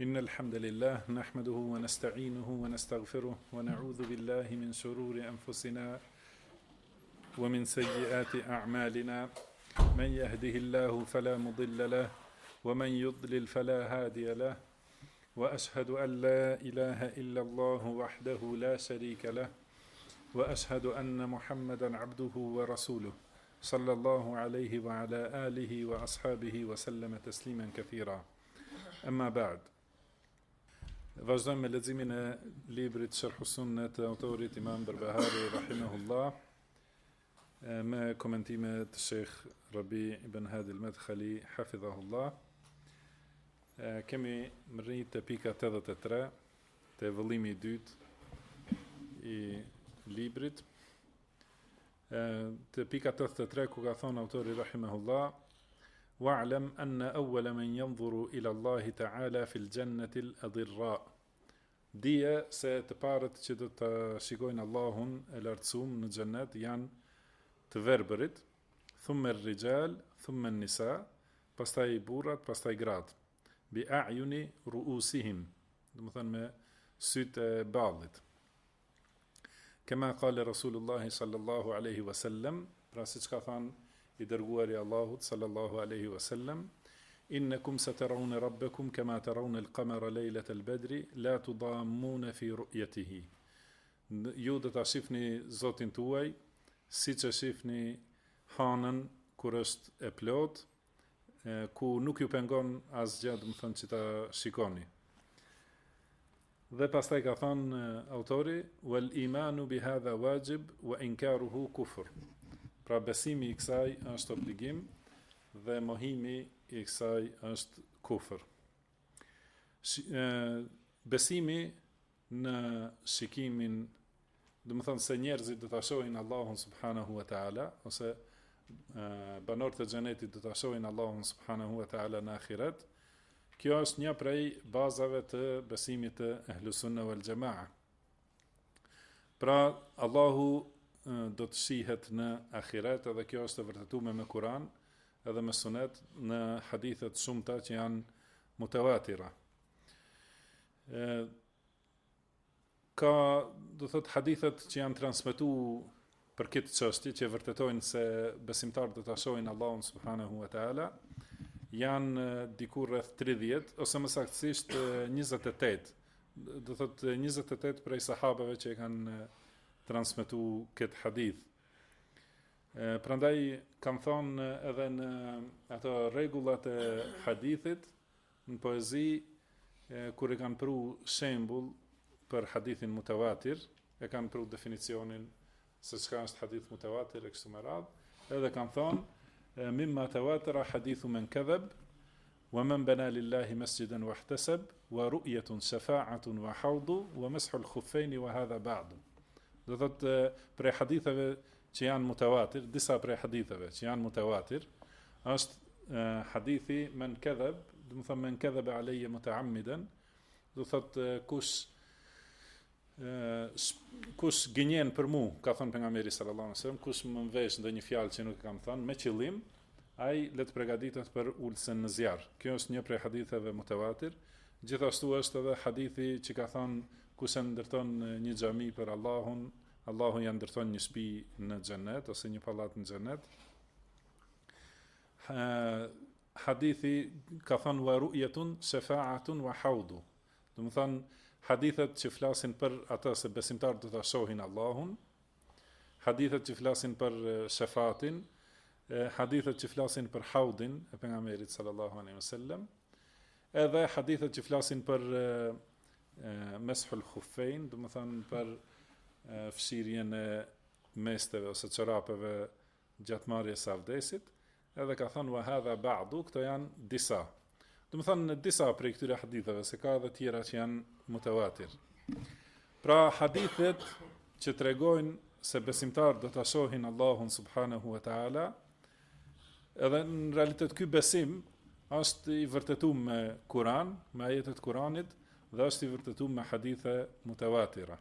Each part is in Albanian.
إن الحمد لله نحمده ونستعينه ونستغفره ونعوذ بالله من شرور أنفسنا ومن سيئات أعمالنا من يهده الله فلا مضل له ومن يضلل فلا هادي له وأشهد أن لا إله إلا الله وحده لا شريك له وأشهد أن محمدا عبده ورسوله صلى الله عليه وعلى آله وأصحابه وسلم تسليما كثيرا أما بعد. Vazhdojmë me leximin e librit Sharh Sunne të autorit Imam Barbahari rahimahullah me komentime të Sheikh Rabi ibn Hadi al-Madkhali hafidhahullah. Kemi rritë te pika 83 te vëllimi i dytë i librit. Te pika 83 ku ka thonë autori rahimahullah: wa'lam anna awwala man yanzuru ila Allah ta'ala fil jannati al-adirra. Dije se të parët që do të shikojnë Allahun e lartësuar në xhennet janë të verbërit, thumma ar-rijal, thumma an-nisa, pastaj burrat, pastaj gratë, bi a'yuni ru'usihim, do të thënë me sytë e ballit. Kema qala Rasulullah sallallahu alaihi wasallam, pra siç ka thënë i dërguari Allahut sallallahu alaihi wasallam: innakum satarawna rabbakum kama tarawna al-qamara laylat al-badri la tudammuna fi ru'yatihi. Ju do ta shihni Zotin tuaj siç e shihni hanën kur është e plot, ku nuk ju pengon asgjë, do të thonë që ta shikoni. Dhe pastaj ka thënë autori: wal imanu bi hadha wajib wa inkaruhu kufr. Pra besimi i kësaj është obligim dhe mohimi i kësaj është kufër. Besimi në shikimin, do të thonë se njerëzit do ta shohin Allahun subhanahu wa taala, ose banorët e xhenetit do ta shohin Allahun subhanahu wa taala në ahiret. Kjo është një prej bazave të besimit të Ahlus Sunna wal Jamaa. Pra Allahu do të shihet në ahiret, edhe kjo është e vërtetuar me Kur'an edhe me Sunet në hadithet shumëta që janë mutawatira. Ka, do thot, hadithet që janë transmetuar për këtë çështje që vërtetojnë se besimtarët do ta shohin Allahun subhanahu wa taala, janë diku rreth 30 ose më saktësisht 28. Do thot 28 prej sahabeve që e kanë transmetu këtë hadith. Prandaj kam thonë edhe në ato rregullat e hadithit, në poezi, kur e kanë pru shembull për hadithin mutawatir, e kanë pru definicionin se çka është hadith mutawatir e kështu me radhë, edhe kam thonë mimma tawatara hadithu man kadhab wa man bana lillahi masjidan wahtasab wa ru'yatun shafa'atun wa hawdu wa mashu al-khuffayn wa hadha ba'd. Do thot prej haditheve që janë mutawatir, disa prej haditheve që janë mutawatir, është hadithi men kadhab, do të thonë men kadhaba alayya mutaammidan, do thot kush gënjen për mua, ka thënë pejgamberi sallallahu alaihi wasallam, kush më vesh ndonjë fjalë që nuk e kam thënë me qëllim, ai le të përgatitet për ulsen në zjarr. Kjo është një prej haditheve mutawatir. Gjithashtu është edhe hadithi që ka thënë kush e ndërton një xhami për Allahun, Allahu ja ndërton një shtëpi në xhenet ose një pallat në xhenet. Hadithi ka thënë wa ru'yatun shafa'atun wa hawdu. Do të thonë hadithet që flasin për atë se besimtarët do ta shohin Allahun, hadithet që flasin për shafatin, hadithet që flasin për haudin e pejgamberit sallallahu alaihi wasallam, edhe hadithet që flasin për meshul khuffain, do të thonë për fshirjen e mesteve ose çorapeve gjatë marrjes së abdesit, edhe ka thënë wa hadha ba'du, këto janë disa. Do të thonë disa prej këtyre haditheve, se ka edhe tjera që janë mutawatir. Pra hadithet që tregojnë se besimtarët do ta shohin Allahun subhanahu wa taala, edhe në realitet ky besim është i vërtetuar me Kur'an, me ajetet e Kur'anit, dhe është i vërtetuar me hadithe mutawatira.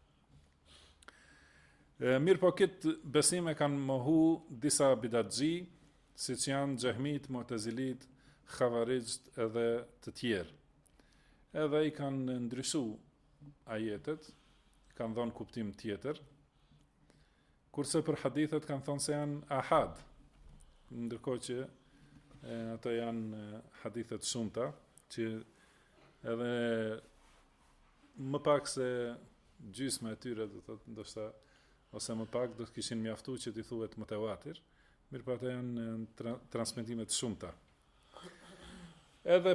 Mirë po këtë besim e kanë mohu disa bidatxhi, siç janë xehmit, mu'tazilit, Khawarijt edhe të tjerë. edhe i kanë ndryshu ajetet, kanë dhënë kuptim tjetër, kurse për hadithet kanë thonë se janë ahad, ndërkohë që ato janë hadithet shumëta, që edhe më pak se gjysma e tyre, do thotë, ndoshta ose më pak do të kishin mjaftuar që t'i thuhet mutawatir, mirë ato janë transmetime të shumta. Edhe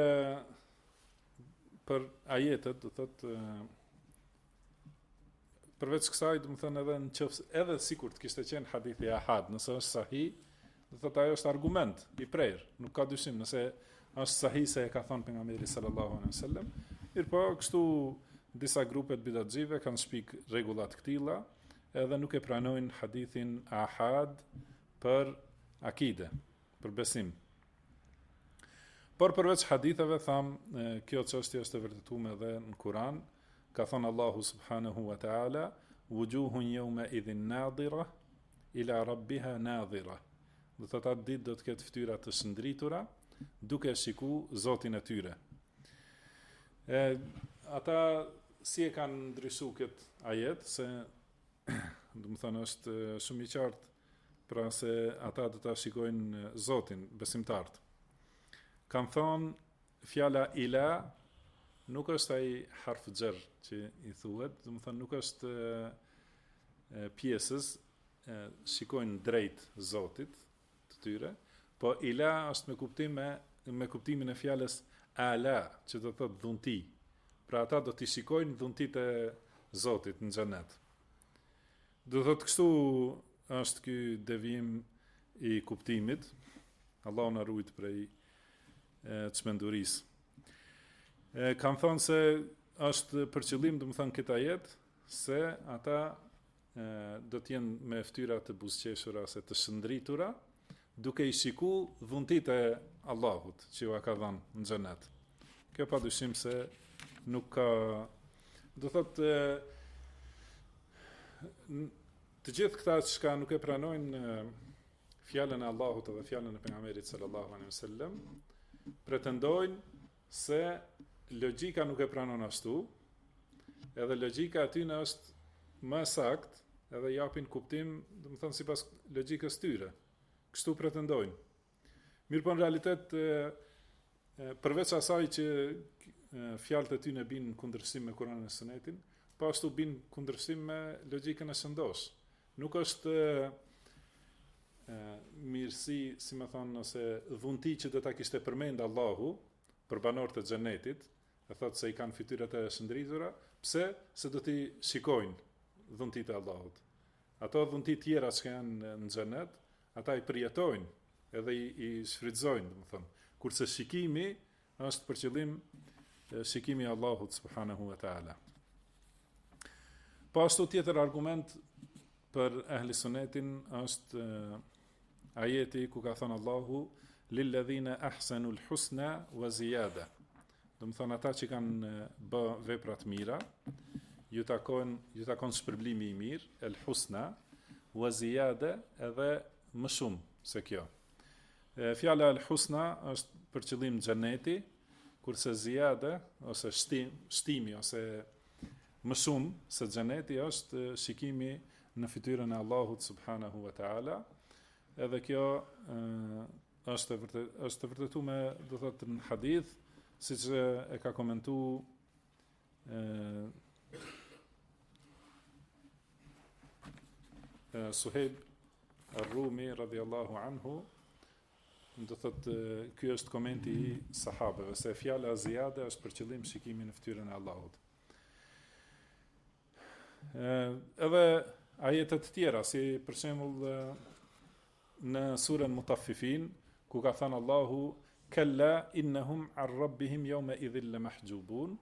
për ajetet, do thotë, përveç kësaj, do të thënë edhe nëse edhe sikur të kishte qenë hadithi ahad, nëse është sahih, do thotë ajo është argument i prerë, nuk ka dyshim, nëse është sahih se e ka thënë pejgamberi sallallahu alaihi wasallam. Mirpo kështu disa grupe të bidatxive kanë shpik rregulla të këtilla, edhe nuk e pranojnë hadithin ahad për akide, për besim. Por përveç haditheve tham, kjo çështje është e vërtetuar edhe në Kur'an, ka thënë Allahu subhanahu wa ta'ala, wujuhun yawma idhin nadira ila rabbiha nadira. Do thotë atë ditë do të ketë fytyra të shndritura, duke shiku Zotin e tyre. Ata si e kanë ndryshu këtë ajet, se do të thënë është shumë i qartë, pra se ata do ta shikojnë Zotin, besimtarët. Kanë thonë fjala ila nuk është ai harf xher që i thuhet, do të thënë nuk është pjesës shikojnë drejt Zotit të tyre, po ila është me kuptimin e fjalës ala, që do të thotë dhunti. Pra ata do t'i shikojnë dhuntit e Zotit në xhenet. Do të thotë kështu është ky devijim i kuptimit. Allahu na ruaj prej çmendurisë. Kanë thonë se është për qëllim, do të thënë këtë ajet, se ata do të jenë me fytyra të buzëqeshura ose të shndritura, duke i shiku dhuntit e Allahut që ju ka dhënë në xhenet. Kjo padyshim se nuk ka, do thotë, të gjithë këta që nuk e pranojnë fjalën e Allahut dhe fjalën e pejgamberit sallallahu alaihi wasallam, pretendojnë se logjika nuk e pranon ashtu, edhe logjika aty në është më sakt, edhe japin kuptim, do të thënë sipas logjikës tyre. Kështu pretendojnë. Mirëpo në realitet, përveç asaj që fjalët e tyre bin kundërshtim me Kur'anin e Sunetin, po ashtu bin kundërshtim me logjikën e shëndosh. Nuk është mirësi, si më thonë, ose dhunti që do ta kishte përmend Allahu për banorët e xhenetit, e thotë se i kanë fytyrat e shndritura, pse? Se do t'i shikojnë dhuntit e Allahut. Ato dhunti tjera që janë në xhenet, ata i përjetojnë, edhe i shfrytëzojnë, domethënë. Kurse shikimi është për qëllim shikimi i Allahut subhanahu wa taala. Po ashtu tjetër argument për ehli sunetin është ajeti ku ka thënë Allahu lilladhina ahsanul husna wa ziyada. Do të thonë ata që kanë bë vepra të mira, ju takon shpërblimi i mirë, el husna wa ziyada, edhe më shumë se kjo. Fjala el husna është për qëllim xheneti, kurse ziyada ose shtimi ose më shumë se xheneti është shikimi në fytyrën e Allahut subhanahu wa taala. Edhe kjo është vërtetuar me, do thotë, në hadith, siç e ka komentuar Suhejb ar-Rumi radhiyallahu anhu, do thotë ky është komenti i sahabeve se fjala ziyada është për qëllim shikimin në fytyrën e Allahut. Edhe ajetet tjera, si për shembull në surën Mutaffifin, ku ka thënë Allahu kalla innahum an rabbihim yawma idhil lamahjubun.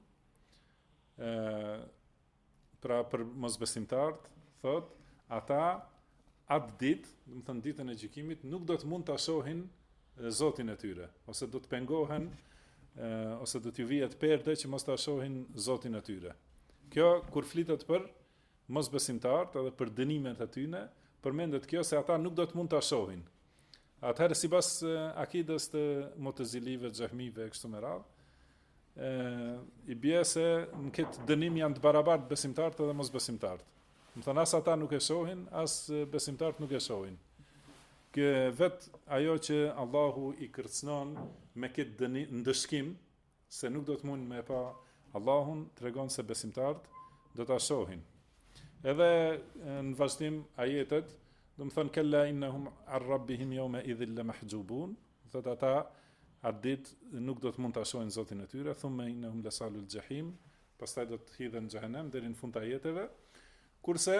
Pra për mosbesimtarët, thot, ata atë ditë, do të thënë ditën e gjykimit, nuk do të mund ta shohin Zotin e tyre, ose do të pengohen, ose do t'ju vihet perde që mos ta shohin Zotin e tyre. Kjo kur flitet për mosbesimtarët edhe për dënimet e tyre, përmendet kjo se ata nuk do të mund ta shohin. Atëherë sipas akidës të Mu'tazilive, Xehmive e kështu me radhë, i bie se në këtë dënim janë të barabartë besimtarët dhe mosbesimtarët. Do thënë as ata nuk e shohin, as besimtarët nuk e shohin. Kë vet ajo që Allahu i kërcënon me këtë dënim ndëshkim se nuk do të mund me pa Allahun, tregon se besimtarët do ta shohin. Edhe në vazhdim ajetet, do të thënë kella innahum ar rabbihim yawma idhil lamahjubun, thotë ata atë ditë nuk do të mund ta shohin Zotin e tyre, thumma innahum lasalul jahim, pastaj do të hidhen në xhenem deri në fund të ajeteve. Kurse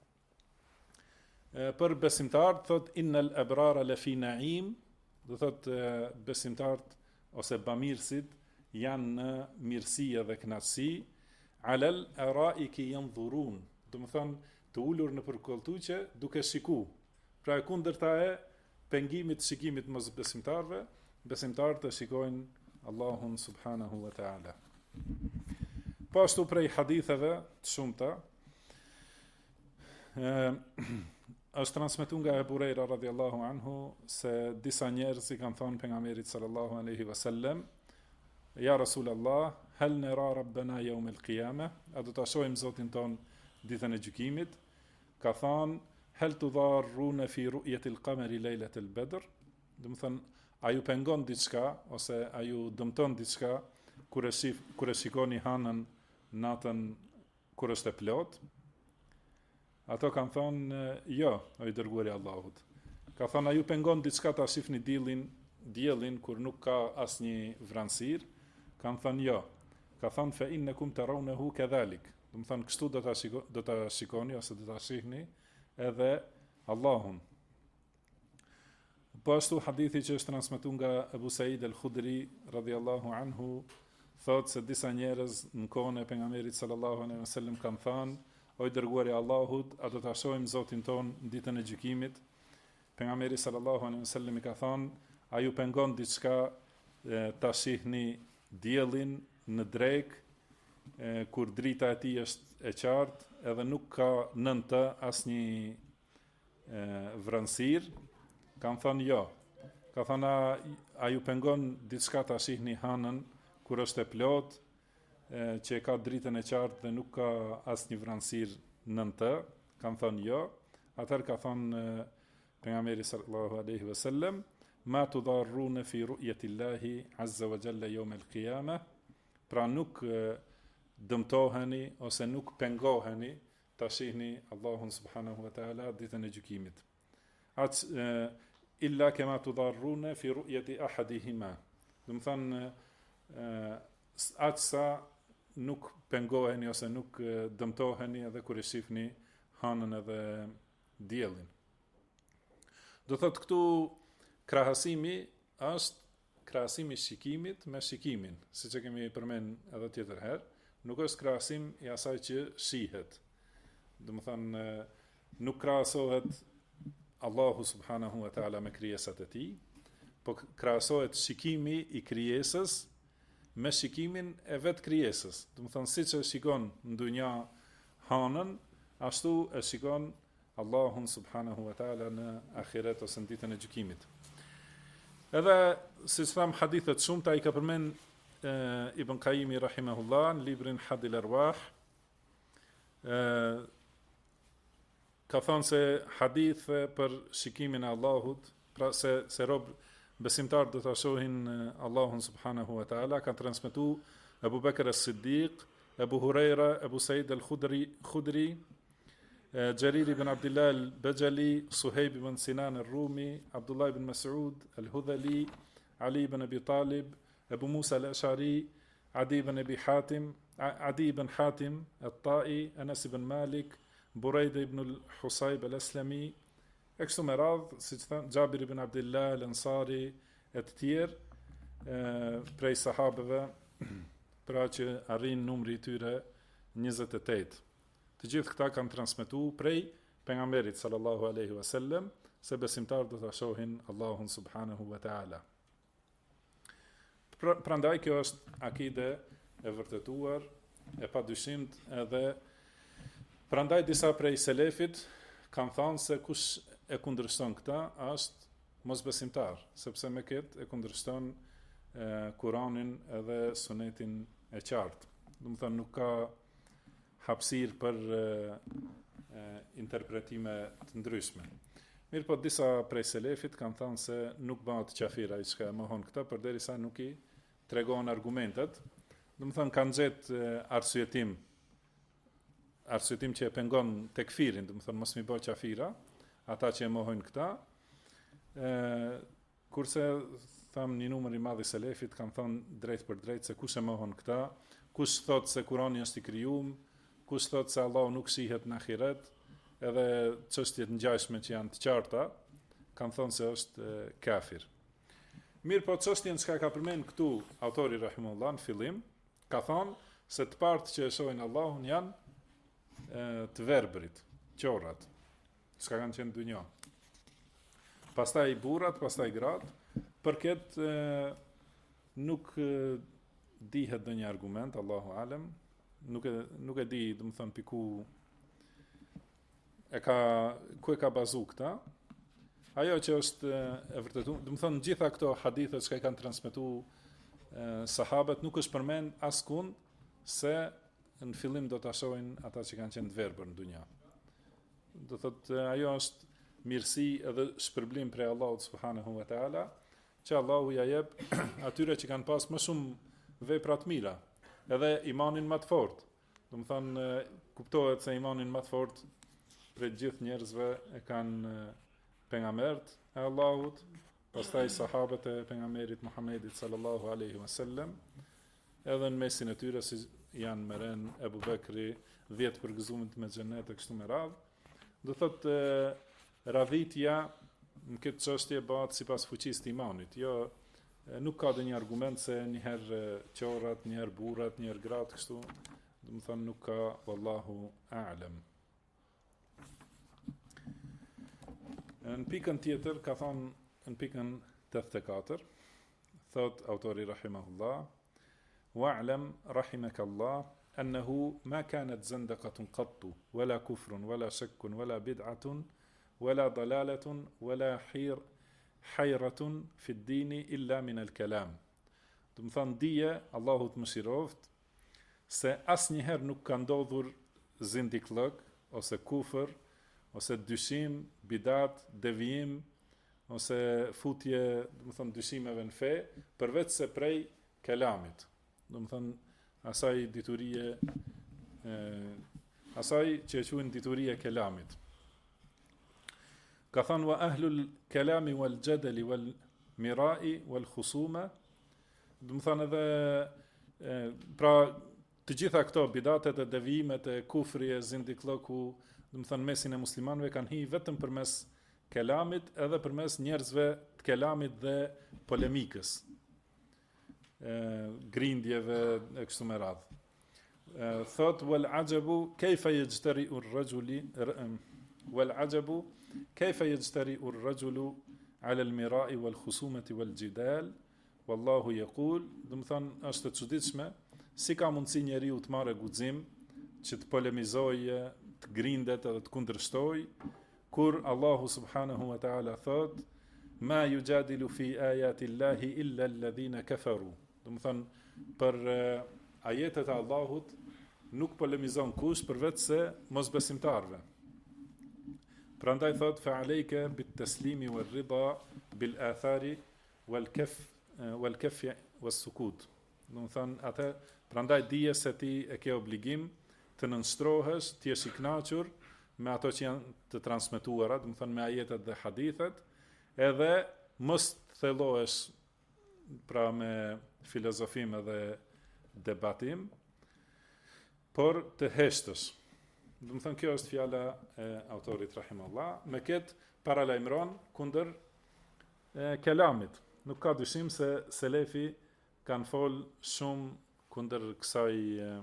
për besimtarët thot innal abrara lafi naim, do thot besimtarët ose bamirësit janë në mirësi dhe kënaqësi, alal araiki yanzurun, do të thonë të ulur në përkolltuqe duke shiku. Pra e kundërta e pengimit shikimit mos besimtarëve, besimtarët të shikojnë Allahun subhanahu wa taala. Po ashtu prej haditheve të shumta është transmetuar nga Ebu Hurajra radhiyallahu anhu se disa njerëz i kanë thënë pejgamberit sallallahu alaihi wasallam, ja Rasulullah, hal nara rabbana yawm al-qiyamah, a do ta shohim Zotin ton ditën e gjykimit? Ka thënë hal tudarruna fi ru'yati al-qamari laylat al-badr, do të thënë a ju pengon diçka ose a ju dëmton diçka kur e shikoni hanën natën kur është e plot? Ato kanë thonë jo, o i dërguari i Allahut. Ka thonë a ju pengon diçka ta shihni diellin kur nuk ka asnjë vranësir? Kanë thonë jo. Ka thonë fa innakum tarawnahu kadhalik. Do të thonë kështu do ta shikoni ose do ta shihni edhe Allahun. Po ashtu hadithi që është transmetuar nga Abu Said al-Khudri radhiyallahu anhu thotë se disa njerëz në kohën e pejgamberit sallallahu alaihi wasallam kanë thënë, o i dërguari i Allahut, a do ta shohim Zotin ton në ditën e gjykimit? Pejgamberi sallallahu alaihi wasallam i ka thënë, a ju pengon diçka ta shihni diellin në drek kur drita e tij është e qartë edhe nuk ka nën të asnjë vranësir? Kanë thënë jo. Ka thënë a ju pengon diçka ta shihni hanën kur është e plot, që e ka dritën e qartë dhe nuk ka asnjë vranësir nën të? Kanë thënë jo. Atëherë ka thënë pejgamberi sallallahu alaihi wasallam, ma tudarruna fi ru'yati Allahi azza wa jalla yawm al-qiyamah, pra nuk dëmtoheni ose nuk pengoheni ta shihni Allahun subhanahu wa taala ditën e gjykimit. Illa kama tudarruna fi ru'yati ahadihima. Do të thonë atësa nuk pengoheni ose nuk dëmtoheni edhe kur e shihni hanën edhe diellin. Do thotë këtu krahasimi është krahasimi shikimit me shikimin, siç e kemi përmend edhe tjetër herë, nuk është krahasim i asaj që shihet. Do të thonë nuk krahasohet Allahu subhanahu wa taala me krijesat e tij, po krahasohet shikimi i krijesës me shikimin e vetë krijesës. Do të thonë siç e shikon në dunja hanën, ashtu e shikon Allahun subhanahu wa taala në ahiret ose në ditën e gjykimit. Edhe siç tham hadithet shumta i ka përmend Ibn Qayyimi rahimahullah në librin Hadil Arwah. Ka thënë se hadith për shikimin e Allahut, pra se rob besimtar do ta shohin Allahun subhanahu wa taala, kanë transmetuar Abu Bakr as-Siddiq, Abu Hurajra, Abu Said al-Khudri, Jarir ibn Abdullah al-Bajali, Suhayb ibn Sinan al-Rumi, Abdullah ibn Mas'ud al-Hudhali, Ali ibn Abi Talib, Abu Musa al-Ash'ari, Adi ibn Hatim al-Ta'i, Anas ibn Malik, Burayda ibn al-Husayb al-Aslami, e kështu me radhë, si që thënë, Gjabir ibn Abdillah, al-Ansari, e të tjerë, prej sahabëve, pra që arrin numri i tyre 28. Të gjithë këta kanë transmetu prej pejgamberit sallallahu alaihi wasallam, se besimtarët do ta shohin Allahun subhanahu wa taala. Prandaj kjo është akide e vërtetuar, e padyshimt edhe prandaj disa prej selefit kanë thënë se kush e kundërshton këtë është mosbesimtar, sepse me këtë e kundërshton Kur'anin edhe sunetin e qartë. Do të thonë nuk ka hapësirë për interpretime të ndryshme. Mirë po disa prej selefit kanë thënë se nuk bëhet qafir ai që mohon këtë përderisa nuk i tregon argumentet. Do të thonë kanë gjetë arsyetim që e pengon tekfirin, do të thonë mos mi bë qafira ata që e mohojnë këta. Kurse tham një numër i madh i selefit kanë thënë drejt për drejt se kush e mohon këta, kush thot se Kurani është i krijuar, kush thot se Allahu nuk shihet në ahiret, edhe çështjet ngjashme që janë të qarta, kanë thënë se është kafir. Mirë po çështjen që ka përmend këtu autori rahimahullah në fillim, ka thënë se të partë që e shohin Allahun janë të verbrit, qorrat, çka kanë qenë në dunjë. Pastaj burrat, pastaj gratë, për këtë nuk dihet ndonjë argument, Allahu alem, nuk e di, do të thënë piku ku e ka bazu këta. Ajo që është e vërtetuar, do të thënë gjitha këto hadithe që kanë transmetuar sahabët nuk është përmend askund se në fillim do ta shohin ata që kanë qenë të verbër në dunja. Do thotë ajo është mirësi edhe shpërblim prej Allahut subhanahu wa taala, që Allahu ja jep atyre që kanë pas më shumë vepra të mira, edhe imanin më të fortë. Do të thonë kuptohet se imanin më të fortë për gjithë njerëzve e kanë pejgambert e Allahut, pastaj sahabët e pejgamberit Muhammedit sallallahu alaihi wasallam, edhe në mesin e tyre si janë Meren, Ebu Bekri, 10 përgëzumit me xhenet e kështu me radhë. Do thotë radhitja në këtë çështje bëhet sipas fuqisë të imanit. Jo, nuk ka ndonjë argument se një herë qorrat, një herë burrat, një herë gratë kështu. Do të thonë nuk ka, wallahu a'lam. Në pikën tjetër ka thonë në pikën 84, thot autori rahimahullah: "Wa'lam rahimakallah annahu ma kanat zandaqatun qattu wala kufrun wala shakkun wala bid'atun wala dalalatun wala hayratun fi ad-din illa min al-kalam." Do të thonë dije, Allahu të mëshiroft, se asnjëherë nuk ka ndodhur zindiklëk ose kufër ose dyshim, bidat, devijim ose futje, do të thonë dyshimeve në fe, përveç se prej kelamit. Do të thonë asaj diturie, asaj që e quajnë dituria e kelamit. Ka thënë wa ahlul kalami wal jadali wal mirai wal khusuma, do të thonë edhe pra të gjitha këto bidatet e devijimet e kufri e zindiklëku, do të thënë mesin e muslimanëve kanë hi vetëm përmes kelamit edhe përmes njerëzve të kelamit dhe polemikës, grindjeve e kështu me radhë. Thot wal ajabu kayfa yajtari'u ar-rajuli wal ajabu kayfa yajtari'u ar-rajulu 'ala al-mira'i wal khusumati wal jidal wallahu yaqul, do të thonë është e çuditshme si ka mundësi njeriu të marrë guxim që të polemizojë, të grindet edhe të kundërshtojë, kur Allahu subhanahu wa ta'ala thot ma yujadilu fi ayati llahi illa alladhina kafaru. Do të thonë për ajetet e Allahut nuk polemizon kush përveç se mosbesimtarve. Prandaj thot fa alayka bit taslimi wal rida bil athari wal kaf was sukut. Do të thonë atë prandaj dije se ti e ke obligim të nënshtrohesh, të jesh i kënaqur me ato që janë të transmetuara, do të thonë me ajetet dhe hadithet, edhe mos të thellohesh pra me filozofim edhe debatim, por të heshtësh. Do të thonë kjo është fjala e autorit rahimahullah, me këtë paralajmëron kundër kelamit. Nuk ka dyshim se selefi kanë fol shumë kundër kësaj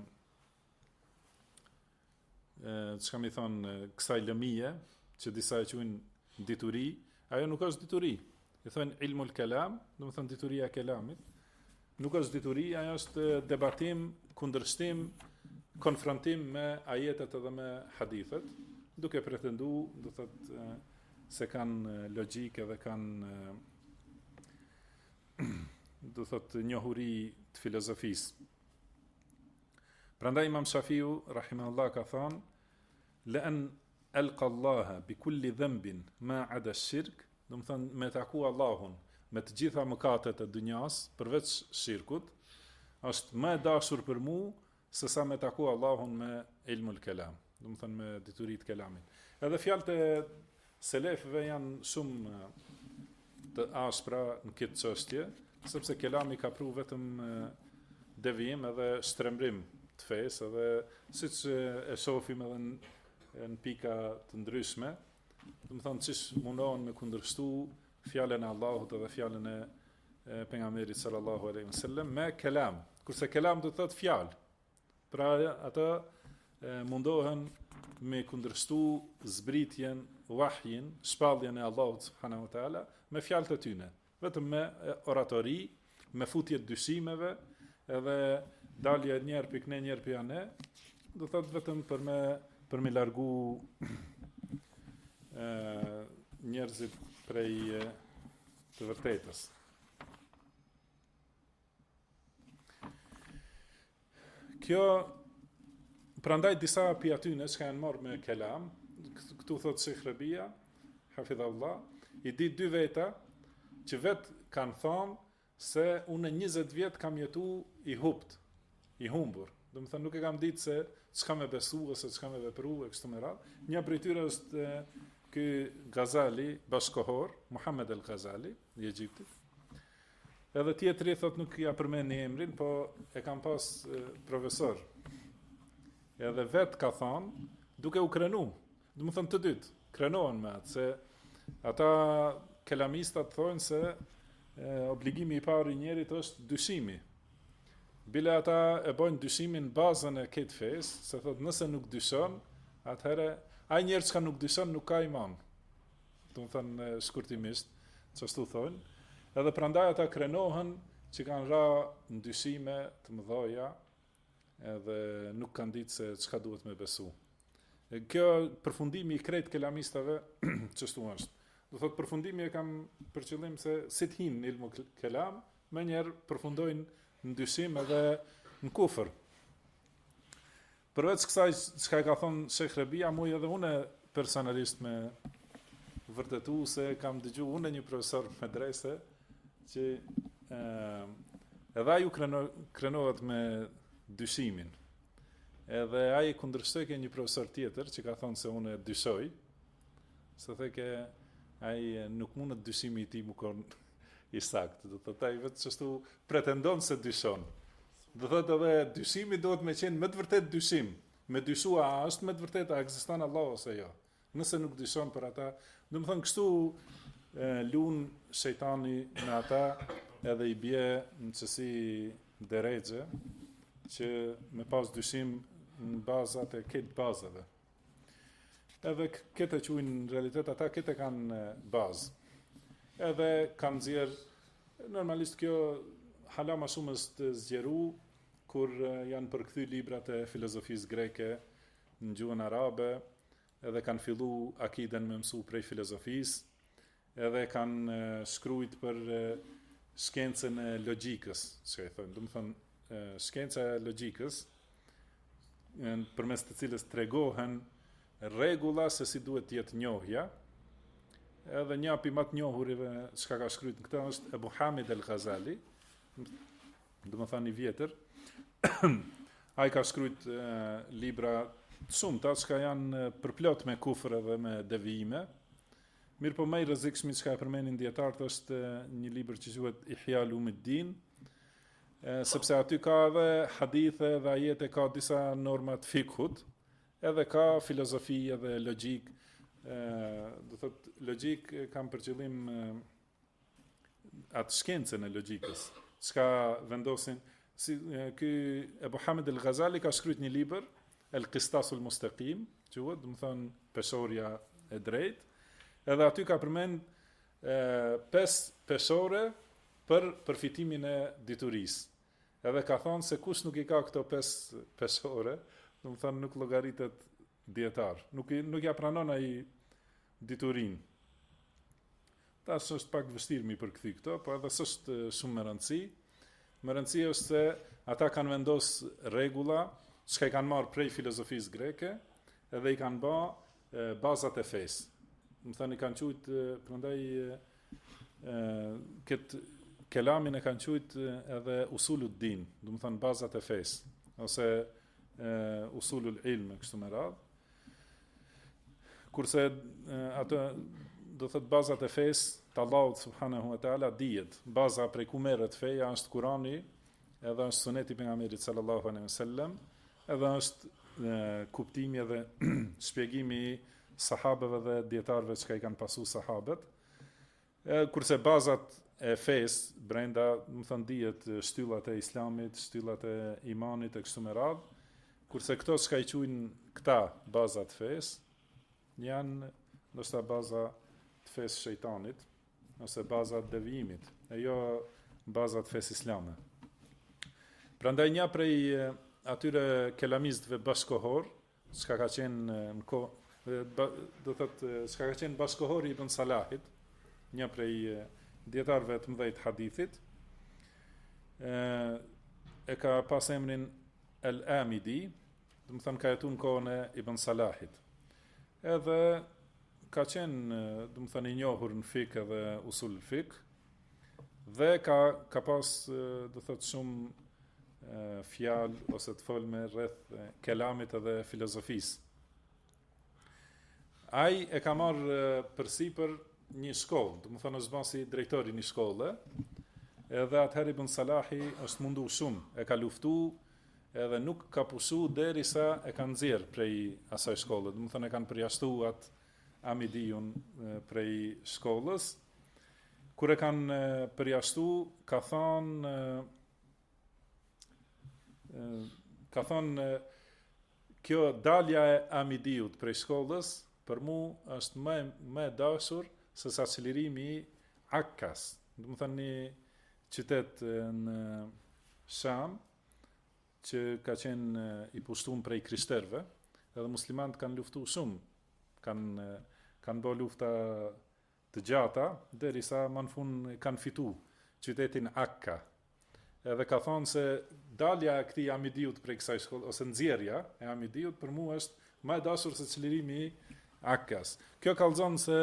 çka mi thonë kësaj lëmije, që disa e quajnë dituri. Ajo nuk është dituri. I thonë ilmul kelam, do të thonë dituria e kelamit. Nuk është dituri, ajo është debatim, kundërshtim, konfrontim me ajetet edhe me hadithet, duke pretendu, do thotë se kanë logjikë dhe kanë do thot njohuri të filozofisë. Prandaj Imam Shafiu rahimahullah ka thënë: "La'an alqa Allah bi kulli dhanbin ma 'ada ash-shirk", do të thënë me taku Allahun me të gjitha mëkatet e dunjas përveç shirkut, është më e dashur për mu se sa me taku Allahun me ilmul kelam, do të thënë me diturit kelamit. Edhe fjalët e selefëve janë shumë të ashpra në këtë çështje, sepse kelami ka pru vetëm devijim edhe shtrembrim të fesë, edhe siç e shohim edhe në pika të ndryshme, do të thonë çish mundohen me kundërshtu fjalën e Allahut edhe fjalën e pejgamberit sallallahu alaihi wasallam me kelam, kurse kelam do të thotë fjalë. Pra ata mundohen me kundërshtu zbritjen, wahjin, shpalljen e Allahut subhanahu wa taala me fjalët e tyre, vetëm me oratori, me futje të dyshimeve, edhe dalje njerë pikne njerë pjane, do thot vetëm për me largu njerëzit prej të vërtetës. Kjo, prandaj disa pi atyne që kanë marrë me kelam, këtu thot Sheikh Rabia, hafidhallah, i di dy veta që vetë kanë thonë se unë 20 vjet kam jetu i hupt, i humbur. Do të thënë nuk e kam ditë se çka me besu ose çka me vepru e kështu me radhë. Një prej tyre është ky Ghazali bashkohor, Muhammed el Ghazali i Egjiptit. Edhe tjetri thot nuk ja përmend emrin, po e kam pas profesor. Edhe vet ka thonë, duke u krenu, do të thënë të dytë, krenohen me atë, se ata kelamistat thonë se obligimi i parë i njerit është dyshimi. Bile ata e bojnë dyshimin bazën e këtë fesë, se thot nëse nuk dyshon, atëherë ai njerë që nuk dyshon nuk ka iman. Do të thënë shkurtimisht, çështu thonë. Edhe prandaj ata krenohen që kanë ra në dyshime të mëdha, edhe nuk kanë ditë se çka duhet me besu. Kjo përfundimi i krejt kelamistave çështu është. Do thot përfundimi e kam për qëllim se si të hinë në ilmu kelam, me njerë përfundojnë në dyshim edhe në kufër. Përveç kësaj çka ka thonë Sheikh Rabia, muj edhe une personalisht me vërtetu se kam dëgju une një profesor medrese që edhe aju krenohet me dyshimin. Edhe ai kundërshtoi një profesor tjetër që ka thonë se une dyshoj, se theke ai nuk mundet dyshimi i tij më kon i saktë. Do thotë ai vetë çështu pretendon se dyshon. Do thotë edhe dyshimi duhet me qenë me të vërtet dyshim. Me dyshua a është me të vërtet a ekziston Allah ose jo. Nëse nuk dyshon për ata, do të thonë kështu lun shejtani me ata edhe i bie në çësi derexhe që me pas dyshim në bazat e këtë bazave. Edhe këtë quajnë në realitet ata këtë kanë bazë. Edhe kanë zjerë, normalisht kjo hala ma shumë është zgjeru kur janë përkthy librat e filozofisë greke në gjuhën arabe, edhe kanë fillu akiden me mësu prej filozofisë, edhe kanë shkrujt për shkencën e logjikës, që e thonë. Do të thonë shkenca e logjikës, përmes të cilës tregohen rregulla se si duhet të jetë njohja. Edhe një api më të njohurive çka ka shkruajtur këtë është Ebu Hamid el Ghazali, do të thënë i vjetër. Ai ka shkruajtur libra të shumta që janë përplot me kufër dhe me devijime. Mirë po më i rrezikshmi që e përmendin dietarët është një libër që quhet Ihya Ulumuddin, sepse aty ka edhe hadithe dhe ajete, ka disa norma të fikut, edhe ka filozofi edhe logjik. Do thot logjik kam për qëllim atë shkencën e logjikës. Çka vendosin si ky Ebu Hamid el Ghazali ka shkruar një libër El Qistasul Mustaqim, quhet, do të thonë peshorja e drejtë. Edhe aty ka përmend 5 peshore për përfitimin e diturisë. Edhe ka thonë se kush nuk i ka këto 5 peshore, do të thonë nuk llogaritet dietar. Nuk ja pranon ai diturin. Tash është pak vështirë mi përkthy këto, po edhe s'është shumë me rëndësi. Me rëndësi është se ata kanë vendos rregulla që i kanë marrë prej filozofisë greke edhe i kanë bë bazat e fesë. Më thënë i kanë qujt, prandaj këtë kelamin e kanë qujt edhe usulud din, do të thënë bazat e fesë, ose usulul ilm, kështu me radhë. Kurse ato do thot bazat e fesë të Allahut subhanahu wa taala dihet. Baza prej ku merret feja është Kurani, edhe është suneti i pejgamberit sallallahu alaihi wasallam, edhe është kuptimi edhe shpjegimi i sahabeve dhe dietarëve që i kanë pasu sahabët. Kurse bazat e fesë brenda, do të thon dihet shtyllat e islamit, shtyllat e imanit e kështu me radhë. Kurse këto që i quajnë këta bazat e fesë janë ndoshta baza të fesë shejtanit, ose baza të devijimit, e jo baza të fesë islame. Prandaj një prej atyre kelamistëve bashkohor, çka ka qenë në kohë, do thotë çka ka qenë bashkohori Ibn Salahit, një prej dietarëve të mëdhej të hadithit, e ka pas emrin Al-Amidi, do të thënë ka jetuar në kohën e Ibn Salahit. Edhe ka qenë, do të thënë, i njohur në fik edhe usul fik, dhe ka pas, do thotë, shumë fjalë ose të folme rreth kelamit edhe filozofisë. Ai e ka marrë përsipër një shkollë, do të thënë është bën si drejtori një shkolle, edhe atëherë Ibn Salahi është mundu shumë, e ka luftu, edhe nuk ka pushu derisa e kanë nxjerr prej asaj shkolle, do të thënë e kanë përjashtuar atë Amidijun prej shkollës. Kur e kanë përjashtu, ka thonë kjo dalja e Amidijut prej shkollës për mu është më e dashur se sa çlirimi i Akkas, do të thënë një qytet në Sham që ka qenë i pushtuar prej krishterëve, edhe muslimanët kanë luftuar shumë, kanë bërë lufta të gjata, derisa më në fund kanë fitu qytetin Akka. Edhe ka thonë se dalja e këtij Amidijut prej kësaj shkolle, ose nxjerrja e Amidijut për mua është më e dashur se çlirimi i Akkas. Kjo kallëzon se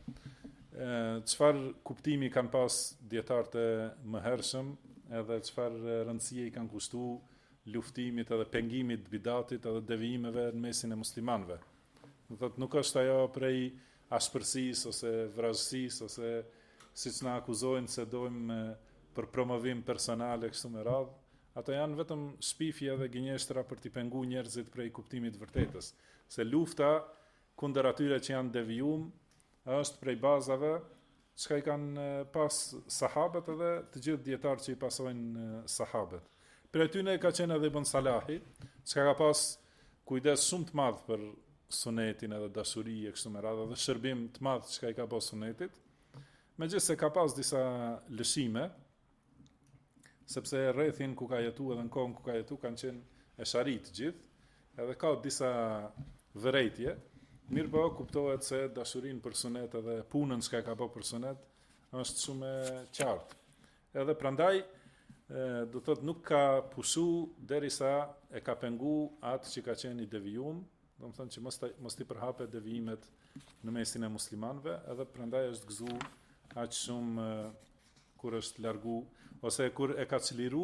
çfarë kuptimi kanë pas dietarët e mëhershëm, edhe çfarë rëndësie i kanë kushtuar luftimit edhe pengimit të bidatit edhe devijimeve në mesin e muslimanëve. Do thotë nuk është ajo prej ashpërsisë ose vrazhësisë ose siç na akuzojnë se dojmë për promovim personal e kështu me radhë. Ato janë vetëm shpifje dhe gënjeshtra për t'i penguar njerëzit prej kuptimit të vërtetës. Se lufta kundër atyre që janë devijum është prej bazave çka i kanë pas sahabët edhe të gjithë dietarët që i pasojnë sahabët. Për atyne ka qenë edhe Ibn Salahi, çka ka pas kujdes shumë të madh për sunetin edhe dashuri e kështu me radhë dhe shërbim të madh çka i ka pas sunetit. Megjithëse ka pas disa lëshime, sepse rrethin ku ka jetu edhe në kohën ku ka jetu kanë qenë esharit gjithë, edhe ka disa vërejtje, mirë po kuptohet se dashurin për sunet edhe punën çka ka bërë për sunet është shumë e qartë. Edhe prandaj do thotë nuk ka pushu derisa e ka pengu atë që ka qenë i devijum, do të thonë që mos t'i përhape devijimet në mesin e muslimanëve, edhe prandaj është gëzu aq shumë kur është largu ose kur e ka çliru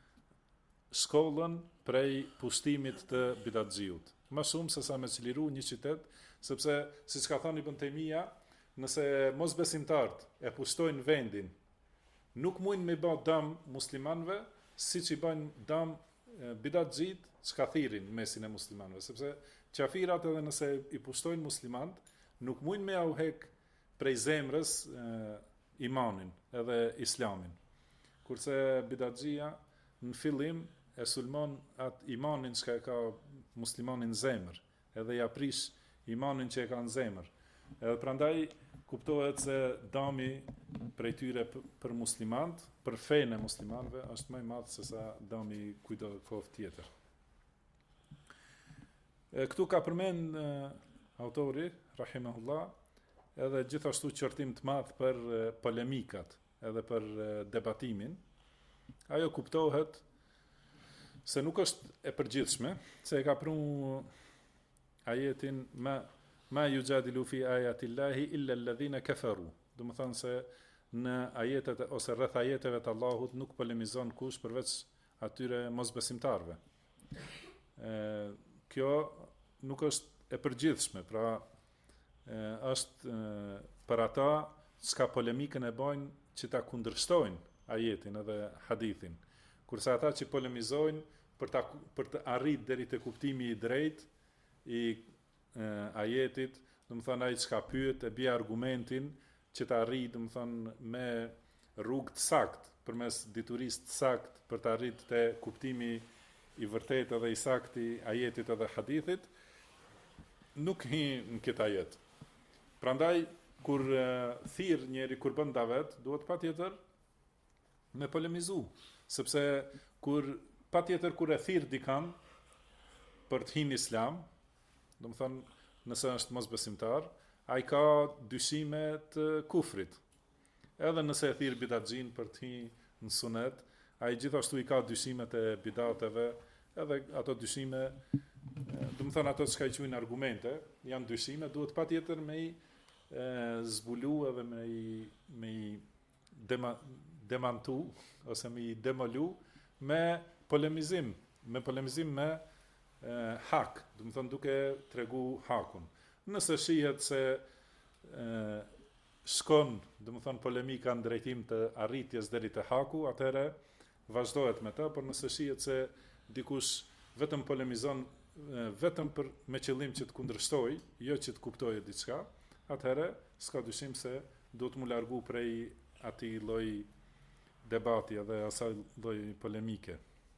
shkollën prej pushtimit të bidatxhiut. Më shumë se sa me çliru një qytet, sepse siç ka thënë Ibn Taymija, nëse mosbesimtarët e pushtojnë vendin, nuk mundin me bë dëm muslimanëve, siç i bëjnë dëm bidatxhit që thirrin mesin e muslimanëve, sepse qafirat edhe nëse i pushtojnë muslimant, nuk mundin me au hek prej zemrës imanin edhe islamin. Kurse bidatxhia në fillim e sulmon atë imanin që ka muslimanin zemër, edhe ja prish imanin që e ka në zemër. Edhe prandaj kuptohet se dami prej tyre për muslimant, për fenë e muslimanëve, është më i madh se sa dami kujdo kohë tjetër. Këtu ka përmend autori, rahimahullah, edhe gjithashtu qortim të madh për polemikat, edhe për debatimin. Ajo kuptohet se nuk është e përgjithshme, se e ka pru ajetin ma yujadilu fi ayatillahi illa alladhina kafaru. Do të thonë se në ajetet ose rreth ajeteve të Allahut nuk polemizon kush përveç atyre mosbesimtarve. Kjo nuk është e përgjithshme, pra është për ata çka polemikën e bojnë që ta kundërshtojnë ajetin edhe hadithin. Kurse ata që polemizojnë për të arritë deri te kuptimi i drejtë i ajetit, do të thonë ai çka pyet e bie argumentin që të arrijë, do të thonë me rrugë të saktë, përmes diturisë të saktë për të arritë te kuptimi i vërtetë edhe i saktë i ajetit edhe hadithit, nuk hi në këtë ajet. Prandaj kur thirr njeri kur bën davet, duhet patjetër me polemizu, sepse patjetër kur e thirr dikan për të hyrë në Islam, do të thonë nëse është mosbesimtar, ai ka dyshime të kufrit. Edhe nëse e thirr bidatxhin për të hyrë në sunet, ai gjithashtu i ka dyshimet e bidateve, edhe ato dyshime, do të thonë ato çka i quajnë argumente, janë dyshime, duhet patjetër me i zbulu edhe me i demantu ose me i demolu me polemizim me hak, do të thonë duke tregu hakun. Nëse shihet se shkon, do të thonë polemika në drejtim të arritjes deri te haku, atëherë vazhdohet me të, por nëse shihet se dikush vetëm polemizon vetëm me qëllim që të kundërshtojë, jo që të kuptojë diçka, atëherë s'ka dyshim se duhet mu largu prej atij lloj debati edhe asaj lloj polemike.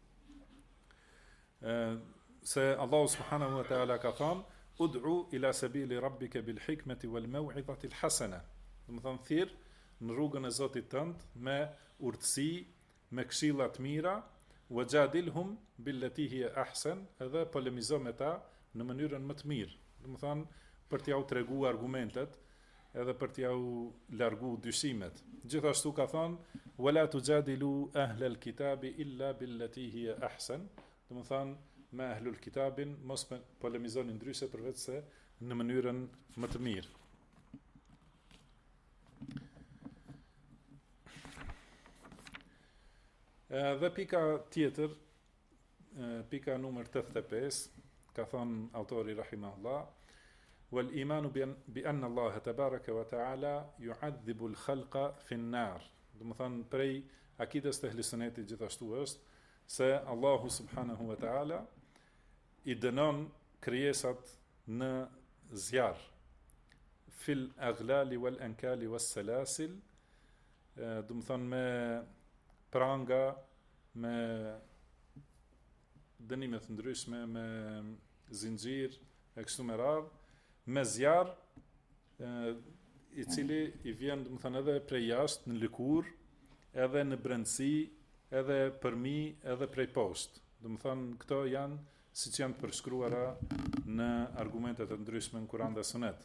Se Allahu subhanahu wa taala ka thënë: "Ud'u ila sabili rabbika bil hikmati wal maw'izati al hasana." Do të thonë thirr në rrugën e Zotit tënd me urtësi, me këshilla të mira, wajadilhum billati hiya ahsan, edhe polemizo me ta në mënyrën më të mirë. Do të thonë për t'jau tregu argumentet, edhe për t'jau largu dyshimet. Gjithashtu ka thonë: "Wala tujadilu ahlal kitabi illa billati hiya ahsan." Do të thonë me ahlul kitabin mos polemizoni ndryshe përveç se në mënyrën më të mirë. Dhe pika tjetër, pika numër 85, ka thonë autori rahimahullah: "Wal imanu bi anna Allah tabaraka wa ta'ala yu'adhibu al-khalqa fi an-nar." Do të thonë prej akides të ehlisunnetit gjithashtu është se Allahu subhanahu wa ta'ala i dënon krijesat në zjarr, fil aghlali wal ankali was salasil, do të thonë me pranga, me dënime të ndryshme, me zinxhir e kështu me radhë, me zjarr i cili i vjen, do të thonë edhe prej jashtë në lëkurë, edhe në brendësi, edhe përmi, edhe prej poshtë. Do të thonë këto janë siç janë përshkruara në argumentet e ndryshme në Kur'an dhe Sunet.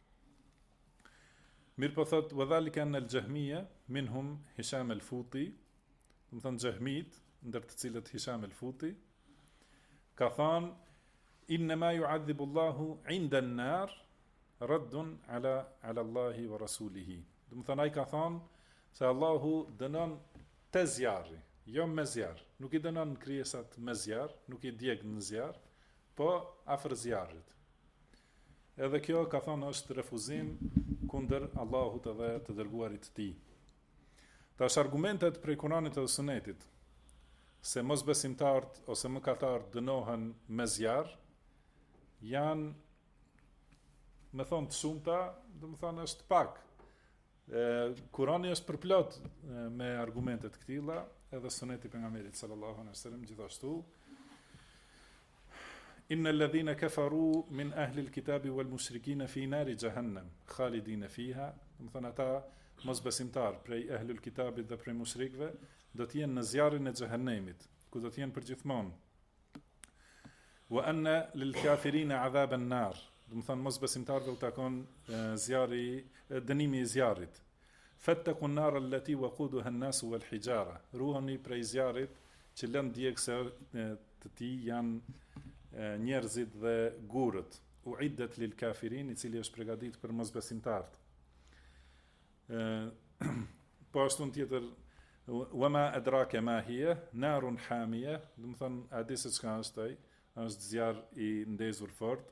Mirë po thot: "Wa dhalika an al-jahmiyya minhum Hisham al-Futi." Do të thonë xehmit, ndër të cilët Hisham al-Futi ka thënë: "Inma yu'adhibu Allahu 'inda an-nar raddun ala Allahi wa rasulihi." Do të thonë ai ka thënë se Allahu dënon te zjarri, jo me zjarr. Nuk i dënon krijesat me zjarr, nuk i djeg në zjarr, po afër zjarrit. Edhe kjo ka thënë është refuzim kundër Allahut edhe të dërguarit të tij. Tash argumentet prej Kuranit dhe Sunetit se mosbesimtarët ose mëkatarët dënohen me zjarr janë, me thonë të shumta, do të thonë është pak. Kurani është përplot me argumente të këtilla, edhe Suneti pejgamberit sallallahu alaihi wasallam gjithashtu. "Innal ladhina kafaru min ahli al-kitabi wal mushrikina fi nari jahannam khalidina fiha." Do të thonë ata mosbesimtar prej ahlul kitabit dhe prej mushrikëve do të jenë në zjarrin e xhehenemit, ku do të jenë përgjithmonë. "Wa anna lil kafirina 'adhaban nar." do të thënë mosbesimtarëve u takon dënimi i zjarrit. Fattaqun nar allati waquduha an-nas wal hijara. Ruhuni prej zjarrit që lënë djegse të tij janë njerëzit dhe gurët. Uiddat lil kafirin, i cili është përgatitur për mosbesimtarët. Po ashtu në tjetër wama adraka ma hiya narun hamia, do të thënë a di se çka është ai? Është zjarr i ndezur fort.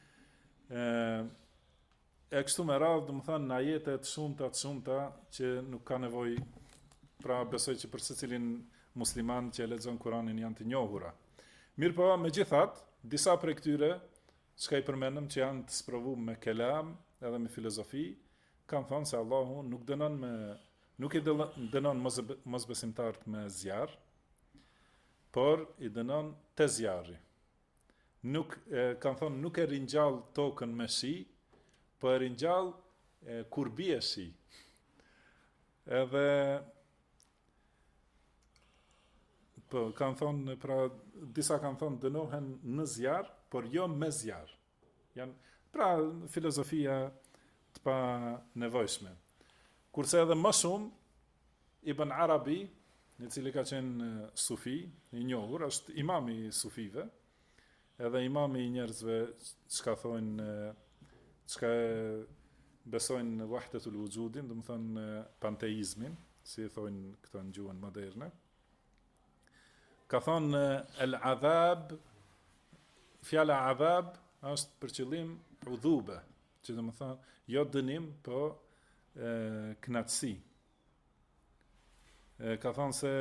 E kështu me radhë, do të thënë në ajete të shumta që nuk ka nevojë, pra besoj që për secilin musliman që lexon Kur'anin janë të njohura. Mirpo megjithatë, disa prej këtyre çka i përmendëm që janë të sprovuar me kelam edhe me filozofi, kanë thënë se Allahu nuk i dënon mosbesimtarët me zjarr, por i dënon te zjarri. Kanë thonë nuk e ringjall tokën me shi, po e ringjall kur bie shi. Edhe po kanë thonë, pra disa kanë thonë dënohen në zjarr, por jo me zjarr. Pra filozofia të pa nevojshme. Kurse edhe më shumë Ibn Arabi, i cili ka qenë sufi, i njohur, është imami i sufive, edhe imami i njerëzve çka besojnë në wahdatul wujudin, do të thonë panteizmin, si e thonë këto në gjuhën moderne. Ka thonë el-adhab, fjala adhab është për qëllim udhube, që do të thonë jo dënim, po knatësi. Ka thonë se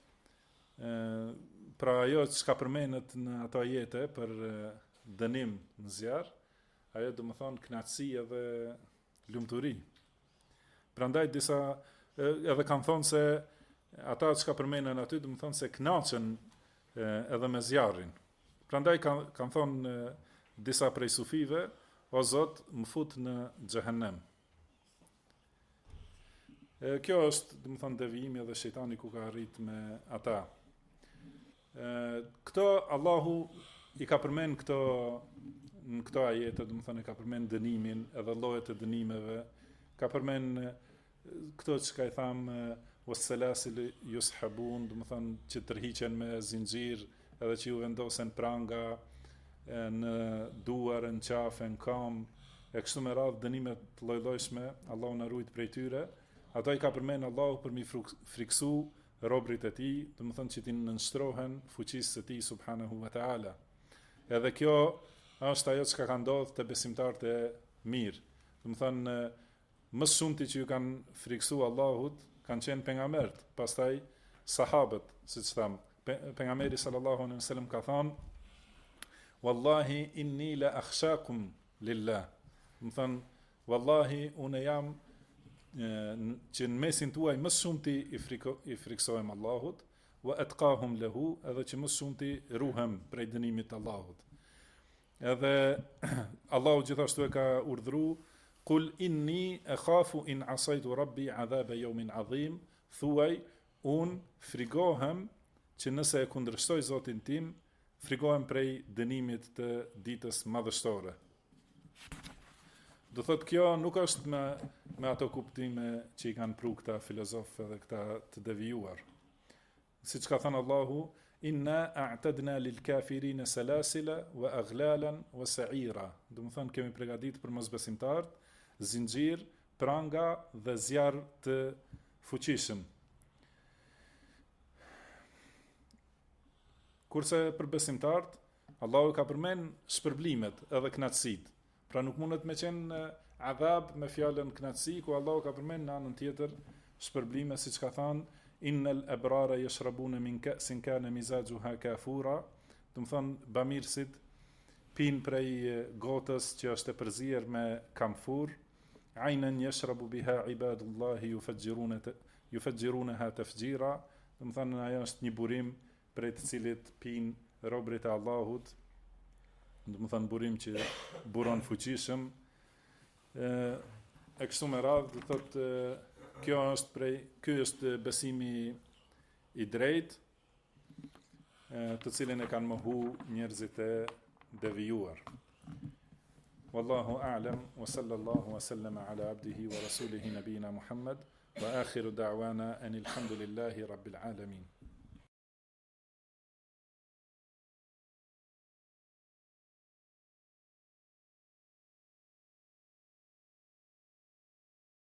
pra ajo që ka përmenet në ato ajete për dënim në zjarr, ajo do të thonë knatësi edhe lumturi. Prandaj disa edhe kanë thonë se ata që ka përmenen aty do të thonë se kënaqen edhe me zjarrin. Prandaj kanë thonë disa prej sufive, o Zot, më fut në xhehenem. Kjo është, do të thonë, devijimi edhe shejtani ku ka arrit me ata. Këto Allahu i ka përmend në këto ajete, do të thonë ka përmend dënimin edhe llojet e dënimeve, ka përmend këto që i tham was-salasil yushabun, do të thonë që tërhiqen me zinxhir edhe që ju vendosen pranga në duar, në qafë, në kam, e kështu me radhë dënimet lloj-llojshme, Allahu na ruajt prej tyre. Ato i ka përmend Allahu për mi friksu robrit e tij, do të thonë që ti nënshtrohen fuqisë së tij subhanahu wa taala. Edhe kjo është ajo që ka ndodhur te besimtarët e mirë. Do të thonë më shumti që ju kanë friksu Allahut kanë qenë pejgamberët, pastaj sahabët, siç tham. Pejgamberi sallallahu alaihi wasallam ka thënë: "Wallahi inni la akhshakum lillah." Do të thonë wallahi unë jam që në mesin tuaj më shumti i friksohem Allahut, wa atqahum lahu, edhe që më shumti ruhem prej dënimit të Allahut. Edhe Allahu gjithashtu e ka urdhëruar: "Qul inni akhafu in asaitu rabbi adhaba yawmin adhim." Thuaj, un frigohem që nëse e kundërshtoj Zotin tim, frigohem prej dënimit të ditës madhështore. Do thotë kjo nuk është me ato kuptime që i kanë pru këta filozofë dhe këta të devijuar. Siç ka thënë Allahu: "Inna a'tadna lil kafirin salasila wa aghlalan wa sa'ira." Do të thonë kemi përgatitur për mosbesimtarët zinxhir, pranga dhe zjarr të fuqishëm. Kurse për besimtarët, Allahu ka përmend shpërblimet edhe kënaqësitë. Pra nuk mundet me qenë adhab me fjalën kënaqësi, ku Allahu ka përmend në anën tjetër shpërblime, siç ka thënë: "Innal abrara yashrabuna min ka'sin kana mizajuha kafura." Do të thonë bamirësit pinë prej gotës që është e përzier me kamfur. "Aynan yashrabu biha ibadullahi yufajjirunaha tafjira." Do të thonë ajo është një burim prej të cilit pinë robërit e Allahut. Do të thonë burim që buron fuqishëm. E kështu me radhë, do thotë ky është besimi i drejtë, të cilin e kanë mohu njerëzit e devijuar. والله أعلم، وصلى الله وسلم على عبده ورسوله نبينا محمد، وآخر دعوانا أن الحمد لله رب العالمين.